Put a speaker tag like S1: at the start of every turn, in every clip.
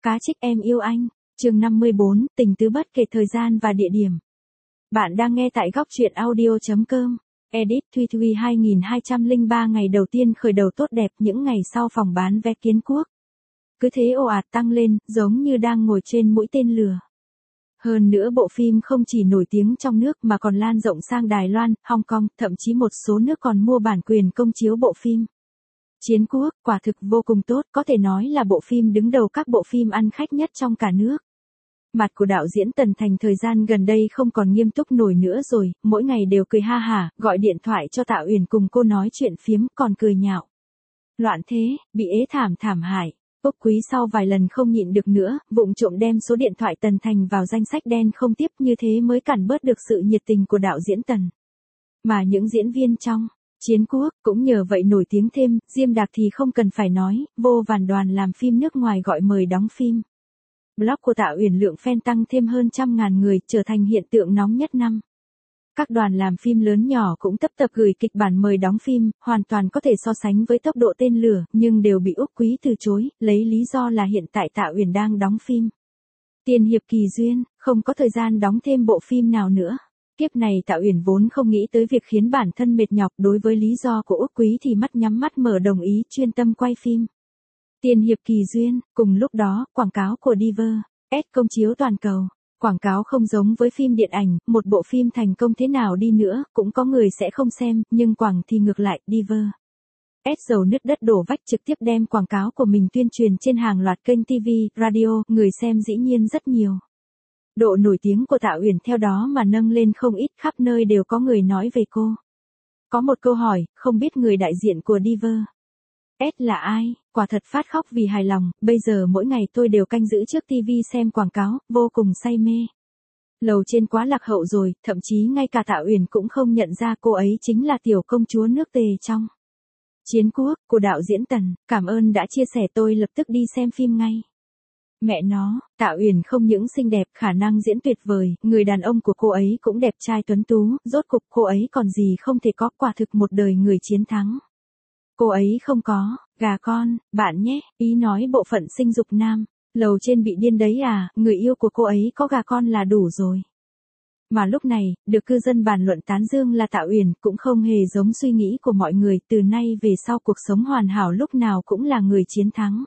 S1: Cá trích em yêu anh, chương 54, tình tứ bất kể thời gian và địa điểm. Bạn đang nghe tại góc truyện audio.com. Edit Thuy Thuy 2203 ngày đầu tiên khởi đầu tốt đẹp những ngày sau phòng bán vé Kiến Quốc. Cứ thế ồ ạt tăng lên, giống như đang ngồi trên mũi tên lửa. Hơn nữa bộ phim không chỉ nổi tiếng trong nước mà còn lan rộng sang Đài Loan, Hong Kong, thậm chí một số nước còn mua bản quyền công chiếu bộ phim. Chiến Quốc, quả thực vô cùng tốt, có thể nói là bộ phim đứng đầu các bộ phim ăn khách nhất trong cả nước. Mặt của đạo diễn Tần Thành thời gian gần đây không còn nghiêm túc nổi nữa rồi, mỗi ngày đều cười ha hả, gọi điện thoại cho Tạ Uyển cùng cô nói chuyện phiếm, còn cười nhạo. Loạn thế, bị ế thảm hại. Úc Quý sau vài lần không nhịn được nữa, vụng trộm đem số điện thoại Tần Thành vào danh sách đen không tiếp, như thế mới cản bớt được sự nhiệt tình của đạo diễn Tần. Mà những diễn viên trong Chiến Quốc cũng nhờ vậy nổi tiếng thêm, Diêm Đạc thì không cần phải nói, vô vàn đoàn làm phim nước ngoài gọi mời đóng phim. Blog của Tạ Uyển lượng fan tăng thêm hơn 100.000 người, trở thành hiện tượng nóng nhất năm. Các đoàn làm phim lớn nhỏ cũng tấp tập gửi kịch bản mời đóng phim, hoàn toàn có thể so sánh với tốc độ tên lửa, nhưng đều bị Úc Quý từ chối, lấy lý do là hiện tại Tạ Uyển đang đóng phim Tiên Hiệp Kỳ Duyên, không có thời gian đóng thêm bộ phim nào nữa. Kiếp này Tạ Uyển vốn không nghĩ tới việc khiến bản thân mệt nhọc, đối với lý do của Úc Quý thì mắt nhắm mắt mở đồng ý chuyên tâm quay phim Tiên Hiệp Kỳ Duyên. Cùng lúc đó, quảng cáo của Diver S công chiếu toàn cầu. Quảng cáo không giống với phim điện ảnh, một bộ phim thành công thế nào đi nữa, cũng có người sẽ không xem, nhưng quảng thì ngược lại, Diver S dầu nứt đất đổ vách trực tiếp đem quảng cáo của mình tuyên truyền trên hàng loạt kênh TV, radio, người xem dĩ nhiên rất nhiều. Độ nổi tiếng của Tạ Uyển theo đó mà nâng lên không ít, khắp nơi đều có người nói về cô. Có một câu hỏi, không biết người đại diện của Diver S là ai, quả thật phát khóc vì hài lòng, bây giờ mỗi ngày tôi đều canh giữ trước TV xem quảng cáo, vô cùng say mê. Lầu trên quá lạc hậu rồi, thậm chí ngay cả Tạ Uyển cũng không nhận ra cô ấy chính là tiểu công chúa nước Tề trong Chiến Quốc, của đạo diễn Tần. Cảm ơn đã chia sẻ, tôi lập tức đi xem phim ngay. Mẹ nó, Tạ Uyển không những xinh đẹp, khả năng diễn tuyệt vời, người đàn ông của cô ấy cũng đẹp trai tuấn tú, rốt cục cô ấy còn gì không thể có, quả thực một đời người chiến thắng. Cô ấy không có gà con, bạn nhé, ý nói bộ phận sinh dục nam. Lầu trên bị điên đấy à, người yêu của cô ấy có gà con là đủ rồi. Mà lúc này, được cư dân bàn luận tán dương là Tạ Uyển cũng không hề giống suy nghĩ của mọi người, từ nay về sau cuộc sống hoàn hảo lúc nào cũng là người chiến thắng.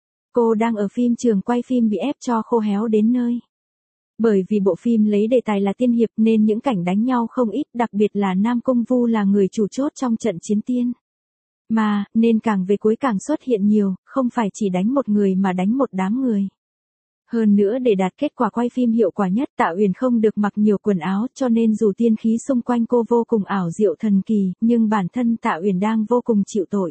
S1: Cô đang ở phim trường quay phim bị ép cho khô héo đến nơi. Bởi vì bộ phim lấy đề tài là tiên hiệp nên những cảnh đánh nhau không ít, đặc biệt là Nam Cung Vu là người chủ chốt trong trận chiến tiên. Mà, nên càng về cuối càng xuất hiện nhiều, không phải chỉ đánh một người mà đánh một đám người. Hơn nữa để đạt kết quả quay phim hiệu quả nhất, Tạ Uyển không được mặc nhiều quần áo, cho nên dù tiên khí xung quanh cô vô cùng ảo diệu thần kỳ, nhưng bản thân Tạ Uyển đang vô cùng chịu tội.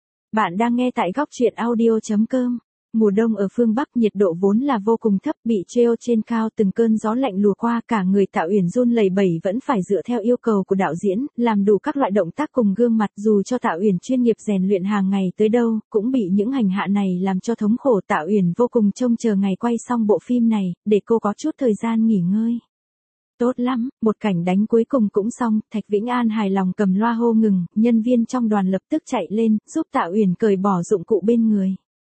S1: Bạn đang nghe tại góc truyện audio.com. Mùa đông ở phương Bắc nhiệt độ vốn là vô cùng thấp, bị treo trên cao từng cơn gió lạnh lùa qua, cả người Tạ Uyển run lẩy bẩy vẫn phải dựa theo yêu cầu của đạo diễn, làm đủ các loại động tác cùng gương mặt, dù cho Tạ Uyển chuyên nghiệp rèn luyện hàng ngày tới đâu, cũng bị những hành hạ này làm cho thống khổ. Tạ Uyển vô cùng trông chờ ngày quay xong bộ phim này, để cô có chút thời gian nghỉ ngơi. Tốt lắm, một cảnh đánh cuối cùng cũng xong, Thạch Vĩnh An hài lòng cầm loa hô ngừng, nhân viên trong đoàn lập tức chạy lên, giúp Tạ Uyển cởi bỏ dụng cụ bên người.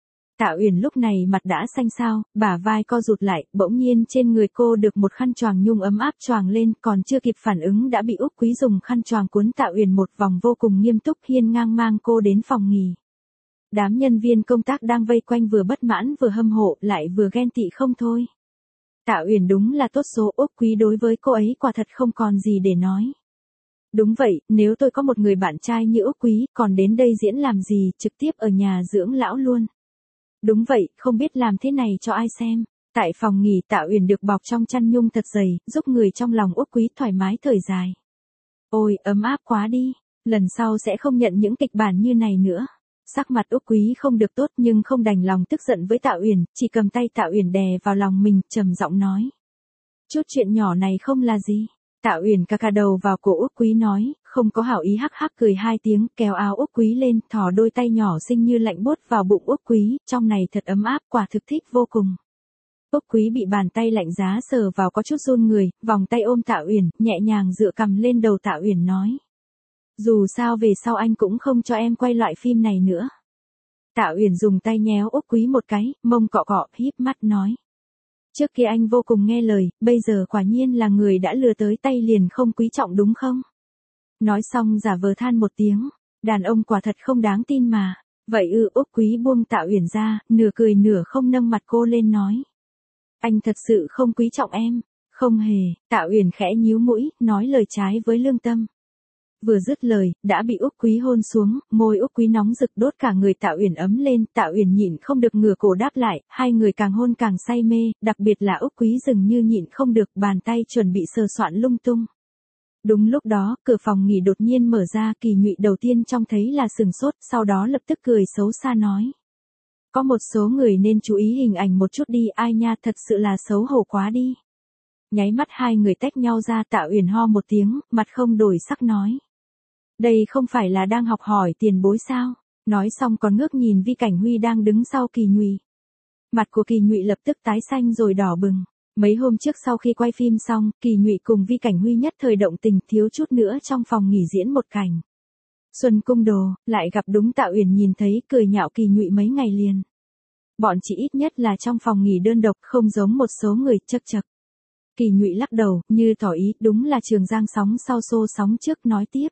S1: Tạ Uyển lúc này mặt đã xanh xao, bả vai co rụt lại, bỗng nhiên trên người cô được một khăn choàng nhung ấm áp choàng lên, còn chưa kịp phản ứng đã bị Úc Quý dùng khăn choàng cuốn Tạ Uyển một vòng vô cùng nghiêm túc, hiên ngang mang cô đến phòng nghỉ. Đám nhân viên công tác đang vây quanh vừa bất mãn vừa hâm mộ, lại vừa ghen tị không thôi. Tạ Uyển đúng là tốt số, Úc Quý đối với cô ấy quả thật không còn gì để nói. Đúng vậy, nếu tôi có một người bạn trai như Úc Quý, còn đến đây diễn làm gì, trực tiếp ở nhà dưỡng lão luôn. Đúng vậy, không biết làm thế này cho ai xem. Tại phòng nghỉ, Tạ Uyển được bọc trong chăn nhung thật dày, giúp người trong lòng Úc Quý thoải mái thở dài. Ôi, ấm áp quá đi, lần sau sẽ không nhận những kịch bản như này nữa. Sắc mặt Úc Quý không được tốt nhưng không đành lòng tức giận với Tạ Uyển, chỉ cầm tay Tạ Uyển đè vào lòng mình, trầm giọng nói. Chút chuyện nhỏ này không là gì. Tạ Uyển cà đầu vào cổ Úc Quý nói, không có hảo ý, hắc hắc cười hai tiếng, kéo áo Úc Quý lên, thò đôi tay nhỏ xinh như lạnh buốt vào bụng Úc Quý, trong này thật ấm áp, quả thực thích vô cùng. Úc Quý bị bàn tay lạnh giá sờ vào có chút run người, vòng tay ôm Tạ Uyển, nhẹ nhàng dựa cằm lên đầu Tạ Uyển nói. Dù sao về sau anh cũng không cho em quay loại phim này nữa. Tạ Uyển dùng tay nhéo Úc Quý một cái, mông cọ cọ, híp mắt nói. Trước kia anh vô cùng nghe lời, bây giờ quả nhiên là người đã lừa tới tay liền không quý trọng đúng không? Nói xong giả vờ than một tiếng, đàn ông quả thật không đáng tin mà. Vậy Úc Quý buông Tạ Uyển ra, nửa cười nửa không nâng mặt cô lên nói. Anh thật sự không quý trọng em. Không hề, Tạ Uyển khẽ nhíu mũi, nói lời trái với lương tâm. Vừa dứt lời, đã bị Úc Quý hôn xuống, môi Úc Quý nóng rực đốt cả người Tạ Uyển ấm lên, Tạ Uyển nhịn không được ngửa cổ đáp lại, hai người càng hôn càng say mê, đặc biệt là Úc Quý dường như nhịn không được, bàn tay chuẩn bị sờ soạn lung tung. Đúng lúc đó, cửa phòng nghỉ đột nhiên mở ra, Kỳ Nhụy đầu tiên trông thấy là sừng sốt, sau đó lập tức cười xấu xa nói. Có một số người nên chú ý hình ảnh một chút đi, ai nha, thật sự là xấu hổ quá đi. Nháy mắt hai người tách nhau ra, Tạ Uyển ho một tiếng, mặt không đổi sắc nói. Đây không phải là đang học hỏi tiền bối sao? Nói xong còn ngước nhìn Vi Cảnh Huy đang đứng sau Kỳ Nhụy. Mặt của Kỳ Nhụy lập tức tái xanh rồi đỏ bừng. Mấy hôm trước sau khi quay phim xong, Kỳ Nhụy cùng Vi Cảnh Huy nhất thời động tình, thiếu chút nữa trong phòng nghỉ diễn một cảnh. Xuân Cung Đồ, lại gặp đúng Tạ Uyển nhìn thấy, cười nhạo Kỳ Nhụy mấy ngày liền. Bọn chị ít nhất là trong phòng nghỉ đơn độc, không giống một số người, chậc chậc. Kỳ Nhụy lắc đầu, như tỏ ý, đúng là Trường Giang sóng sau xô sóng trước, nói tiếp.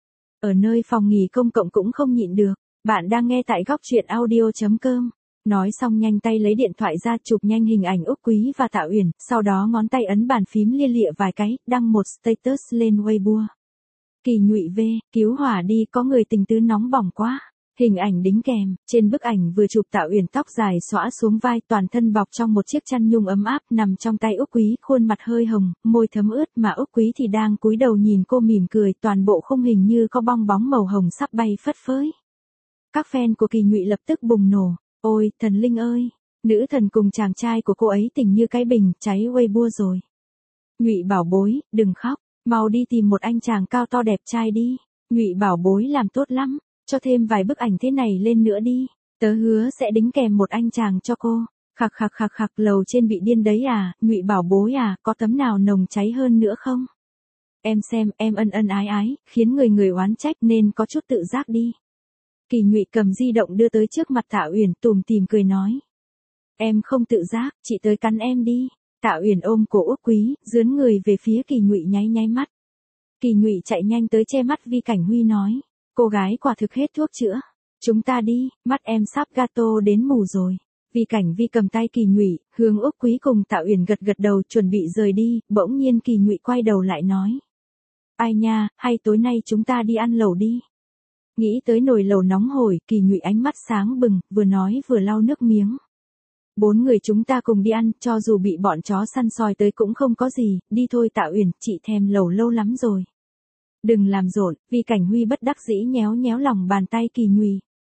S1: Ở nơi phòng nghỉ công cộng cũng không nhịn được, bạn đang nghe tại góc truyện audio.com. Nói xong nhanh tay lấy điện thoại ra chụp nhanh hình ảnh Úc Quý và Tạ Uyển, sau đó ngón tay ấn bàn phím lia lịa vài cái, đăng một status lên Weibo. Kỳ Nhụy V, cứu hỏa đi, có người tình tứ nóng bỏng quá. Hình ảnh đính kèm, trên bức ảnh vừa chụp Tạ Uyển tóc dài xõa xuống vai, toàn thân bọc trong một chiếc chăn nhung ấm áp, nằm trong tay Úc Quý, khuôn mặt hơi hồng, môi thấm ướt, mà Úc Quý thì đang cúi đầu nhìn cô mỉm cười, toàn bộ khung hình như có bong bóng màu hồng sắp bay phất phới. Các fan của Kỳ Nhụy lập tức bùng nổ, ôi, thần linh ơi, nữ thần cùng chàng trai của cô ấy tình như cái bình, cháy Weibo rồi. Nhụy bảo bối, đừng khóc, mau đi tìm một anh chàng cao to đẹp trai đi, Nhụy bảo bối làm tốt lắm. Cho thêm vài bức ảnh thế này lên nữa đi, tớ hứa sẽ đính kèm một anh chàng cho cô. Khặc khặc khặc khặc, lầu trên bị điên đấy à, Nhụy bảo bối à, có tấm nào nồng cháy hơn nữa không? Em xem, em ân ân ái ái, khiến người người oán trách nên có chút tự giác đi. Kỳ Nhụy cầm di động đưa tới trước mặt Tạ Uyển, tủm tỉm cười nói. Em không tự giác, chị tới cắn em đi. Tạ Uyển ôm cổ Úc Quý, dướn người về phía Kỳ Nhụy nháy nháy mắt. Kỳ Nhụy chạy nhanh tới che mắt Vi Cảnh Huy nói. Cô gái quả thực hết thuốc chữa. Chúng ta đi, mắt em sắp gato đến mù rồi. Vi Cảnh Vi cầm tay Kỳ Nhụy, hướng Úc Quý cùng Tạ Uyển gật gật đầu chuẩn bị rời đi, bỗng nhiên Kỳ Nhụy quay đầu lại nói. Ai nha, hay tối nay chúng ta đi ăn lẩu đi. Nghĩ tới nồi lẩu nóng hổi, Kỳ Nhụy ánh mắt sáng bừng, vừa nói vừa lau nước miếng. 4 người chúng ta cùng đi ăn, cho dù bị bọn chó săn soi tới cũng không có gì, đi thôi Tạ Uyển, chị thèm lẩu lâu lắm rồi. Đừng làm rộn, Vi Cảnh Huy bất đắc dĩ nhéo nhéo lòng bàn tay Kỳ Nhụy.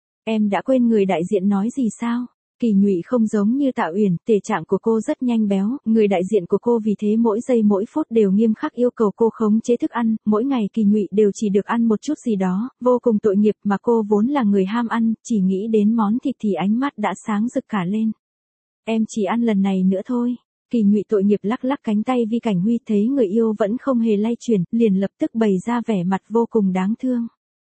S1: Em đã quên người đại diện nói gì sao? Kỳ Nhụy không giống như Tạ Uyển, thể trạng của cô rất nhanh béo, người đại diện của cô vì thế mỗi giây mỗi phút đều nghiêm khắc yêu cầu cô khống chế thức ăn, mỗi ngày Kỳ Nhụy đều chỉ được ăn một chút gì đó, vô cùng tội nghiệp, mà cô vốn là người ham ăn, chỉ nghĩ đến món thịt thì ánh mắt đã sáng rực cả lên. Em chỉ ăn lần này nữa thôi. Kỳ Nhụy tội nghiệp lắc lắc cánh tay Vi Cảnh Huy, thấy người yêu vẫn không hề lay chuyển, liền lập tức bày ra vẻ mặt vô cùng đáng thương.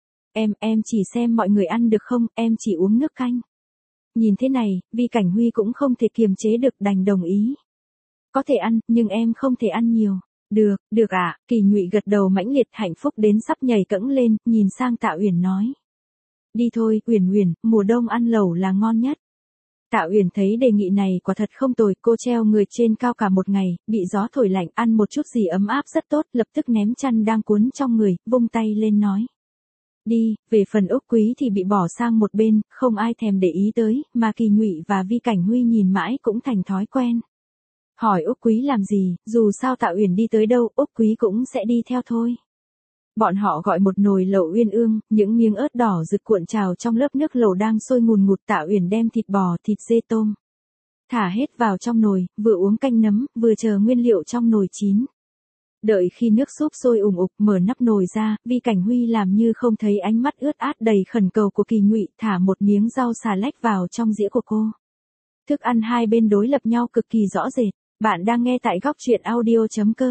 S1: Em chỉ xem mọi người ăn được không, em chỉ uống nước canh. Nhìn thế này, Vi Cảnh Huy cũng không thể kiềm chế được, đành đồng ý. Có thể ăn, nhưng em không thể ăn nhiều. Được ạ, Kỳ Nhụy gật đầu mãnh liệt, hạnh phúc đến sắp nhảy cẫng lên, nhìn sang Tạ Uyển nói. Đi thôi, Uyển, mùa đông ăn lẩu là ngon nhất. Tạ Uyển thấy đề nghị này quả thật không tồi, cô treo người trên cao cả một ngày, bị gió thổi lạnh, ăn một chút gì ấm áp rất tốt, lập tức ném chăn đang cuốn trong người, vung tay lên nói. Đi, về phần Úc Quý thì bị bỏ sang một bên, không ai thèm để ý tới, mà Kỳ Nhụy và Vi Cảnh Huy nhìn mãi cũng thành thói quen. Hỏi Úc Quý làm gì, dù sao Tạ Uyển đi tới đâu, Úc Quý cũng sẽ đi theo thôi. Bọn họ gọi một nồi lẩu uyên ương, những miếng ớt đỏ rực cuộn trào trong lớp nước lẩu đang sôi ngùn ngụt. Tạ Uyển đem thịt bò, thịt dê, tôm thả hết vào trong nồi, vừa uống canh nấm, vừa chờ nguyên liệu trong nồi chín. Đợi khi nước súp sôi ủng ục, mở nắp nồi ra, Vi Cảnh Huy làm như không thấy ánh mắt ướt át đầy khẩn cầu của Kỳ Nhụy, thả một miếng rau xà lách vào trong dĩa của cô. Thức ăn hai bên đối lập nhau cực kỳ rõ rệt. Bạn đang nghe tại góc truyện audio.com.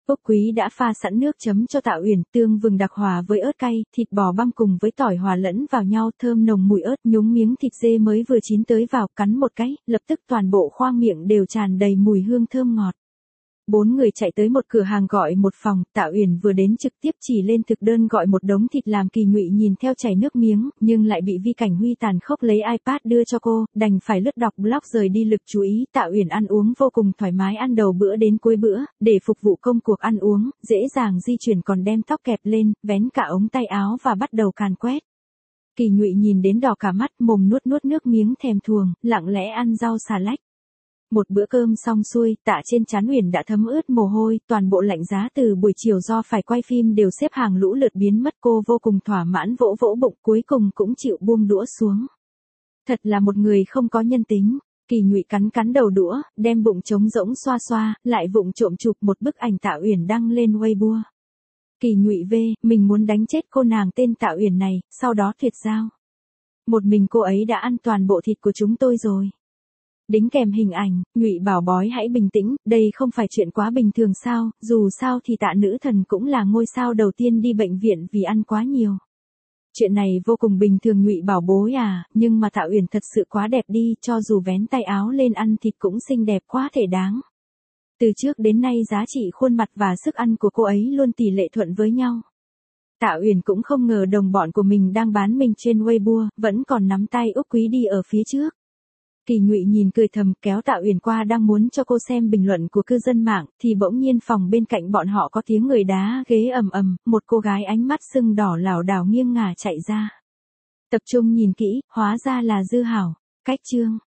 S1: Úc Quý đã pha sẵn nước chấm cho Tạ Uyển, tương vừng đặc hòa với ớt cay, thịt bò băm cùng với tỏi hòa lẫn vào nhau thơm nồng mùi ớt, nhúng miếng thịt dê mới vừa chín tới vào, cắn một cái, lập tức toàn bộ khoang miệng đều tràn đầy mùi hương thơm ngọt. 4 người chạy tới một cửa hàng gọi một phòng, Tạ Uyển vừa đến trực tiếp chỉ lên thực đơn gọi một đống thịt làm Kỳ Nhụy nhìn theo chảy nước miếng, nhưng lại bị Vi Cảnh Huy tàn khốc lấy iPad đưa cho cô, đành phải lướt đọc blog rời đi lực chú ý. Tạ Uyển ăn uống vô cùng thoải mái ăn đầu bữa đến cuối bữa, để phục vụ công cuộc ăn uống, dễ dàng di chuyển còn đem tóc kẹp lên, vén cả ống tay áo và bắt đầu càn quét. Kỳ Nhụy nhìn đến đỏ cả mắt, mồm nuốt nuốt nước miếng thèm thuồng, lặng lẽ ăn rau xà lách. Một bữa cơm xong xuôi, Tạ trên trán Uyển đã thấm ướt mồ hôi, toàn bộ lạnh giá từ buổi chiều do phải quay phim đều xếp hàng lũ lượt biến mất, cô vô cùng thỏa mãn vỗ vỗ bụng, cuối cùng cũng chịu buông đũa xuống. Thật là một người không có nhân tính. Kỳ Nhụy cắn cắn đầu đũa, đem bụng trống rỗng xoa xoa, lại vụng trộm chụp một bức ảnh Tạ Uyển đăng lên Weibo. Kỳ Nhụy V, mình muốn đánh chết cô nàng tên Tạ Uyển này, sau đó tuyệt giao. Một mình cô ấy đã ăn toàn bộ thịt của chúng tôi rồi. Đính kèm hình ảnh, Nhụy bảo bói hãy bình tĩnh, đây không phải chuyện quá bình thường sao, dù sao thì Tạ nữ thần cũng là ngôi sao đầu tiên đi bệnh viện vì ăn quá nhiều. Chuyện này vô cùng bình thường Nhụy bảo bối à, nhưng mà Tạ Uyển thật sự quá đẹp đi, cho dù vén tay áo lên ăn thịt cũng xinh đẹp quá thể đáng. Từ trước đến nay giá trị khuôn mặt và sức ăn của cô ấy luôn tỷ lệ thuận với nhau. Tạ Uyển cũng không ngờ đồng bọn của mình đang bán mình trên Weibo, vẫn còn nắm tay Úc Quý đi ở phía trước. Kỳ Nhụy nhìn cười thầm, kéo Tạ Uyển qua đang muốn cho cô xem bình luận của cư dân mạng, thì bỗng nhiên phòng bên cạnh bọn họ có tiếng người đá ghế ầm ầm, một cô gái ánh mắt sưng đỏ lảo đảo nghiêng ngả chạy ra. Tập trung nhìn kỹ, hóa ra là Dư Hảo. Cách chương